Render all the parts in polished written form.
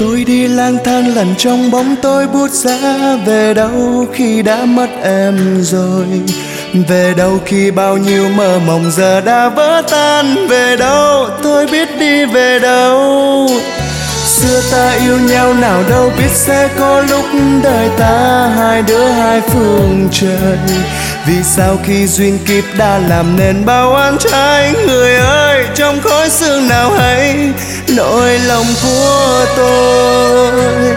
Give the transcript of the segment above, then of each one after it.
Tôi đi lang thang lần trong bóng tối bút giá, về đâu khi đã mất em rồi? Về đâu khi bao nhiêu mơ mộng giờ đã vỡ tan? Về đâu tôi biết đi về đâu? Xưa ta yêu nhau nào đâu biết sẽ có lúc đời ta hai đứa hai phương trời. Vì sao khi duyên kiếp đã làm nên bao oan trái? Người ơi, trong khói sương nào hay nỗi lòng của tôi.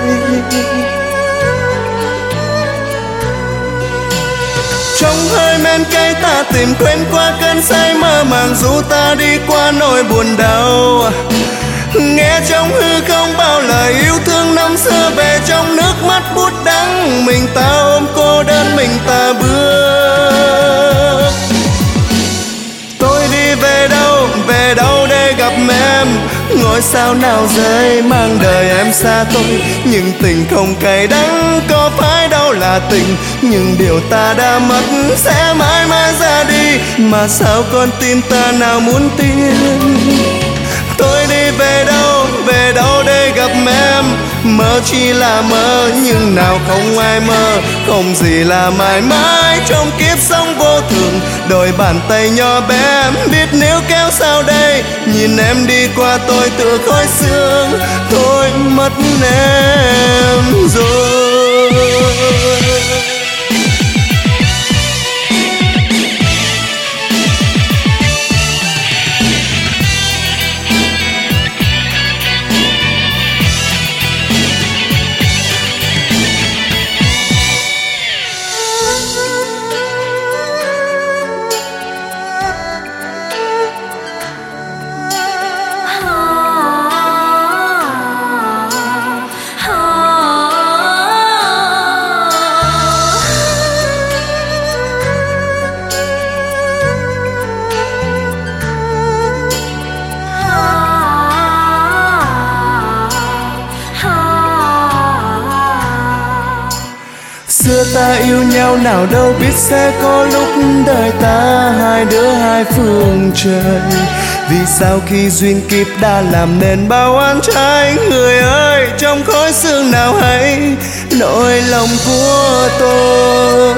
Trong hơi men cay ta tìm quên qua cơn say mơ màng, dù ta đi qua nỗi buồn đau. Nghe trong hư không bao lời yêu thương năm xưa, về trong nước mắt bút đắng. Mình ta ôm cô đơn, mình ta bước. Tôi đi về đâu để gặp em? Ngôi sao nào rơi mang đời em xa tôi. Nhưng tình không cay đắng, có phải đâu là tình. Nhưng điều ta đã mất sẽ mãi mãi ra đi. Mà sao con tim ta nào muốn tin? Tôi đi về đâu để gặp em? Mơ chỉ là mơ nhưng nào không ai mơ. Không gì là mãi mãi trong kiếp sống vô thường. Đôi bàn tay nhỏ bé em biết nếu kéo sao đây. Nhìn em đi qua tôi tựa khói sương. Tôi mất em rồi. Xưa ta yêu nhau nào đâu biết sẽ có lúc đời ta hai đứa hai phương trời. Vì sao khi duyên kiếp đã làm nên bao oan trái? Người ơi, trong khói sương nào hay nỗi lòng của tôi.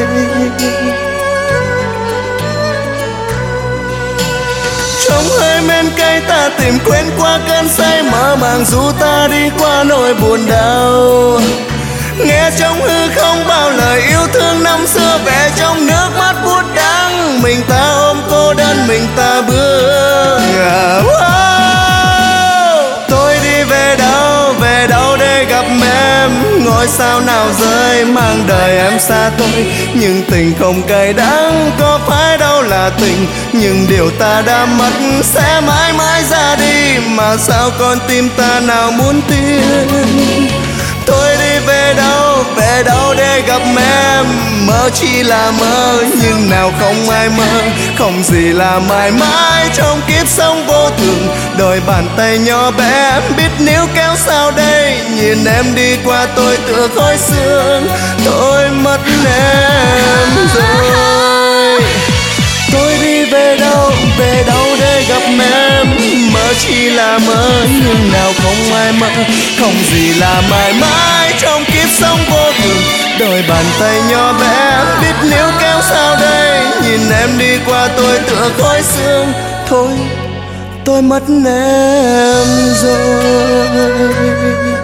Trong hơi men cay ta tìm quên qua cơn say mơ màng, dù ta đi qua nỗi buồn đau. Nghe trong hư không bao lời yêu thương năm xưa, về trong nước mắt bút đắng. Mình ta ôm cô đơn, mình ta bước. Tôi đi về đâu để gặp em? Ngôi sao nào rơi mang đời em xa tôi. Nhưng tình không cay đắng, có phải đâu là tình. Nhưng điều ta đã mất sẽ mãi mãi ra đi. Mà sao con tim ta nào muốn tin? Tôi đi về đâu để gặp em? Mơ chỉ là mơ nhưng nào không ai mơ. Không gì là mãi mãi trong kiếp sống vô thường. Đôi bàn tay nhỏ bé em biết nếu kéo sao đây. Nhìn em đi qua tôi tựa khói sương. Tôi mất em rồi. Tôi đi về đâu để gặp em? Mơ chỉ là mơ nhưng nào không ai mơ. Không gì là mãi mãi trong kiếp sống vô thường. Đôi bàn tay nhỏ bé biết nếu kéo sao đây. Nhìn em đi qua tôi tựa khói sương. Thôi tôi mất em rồi.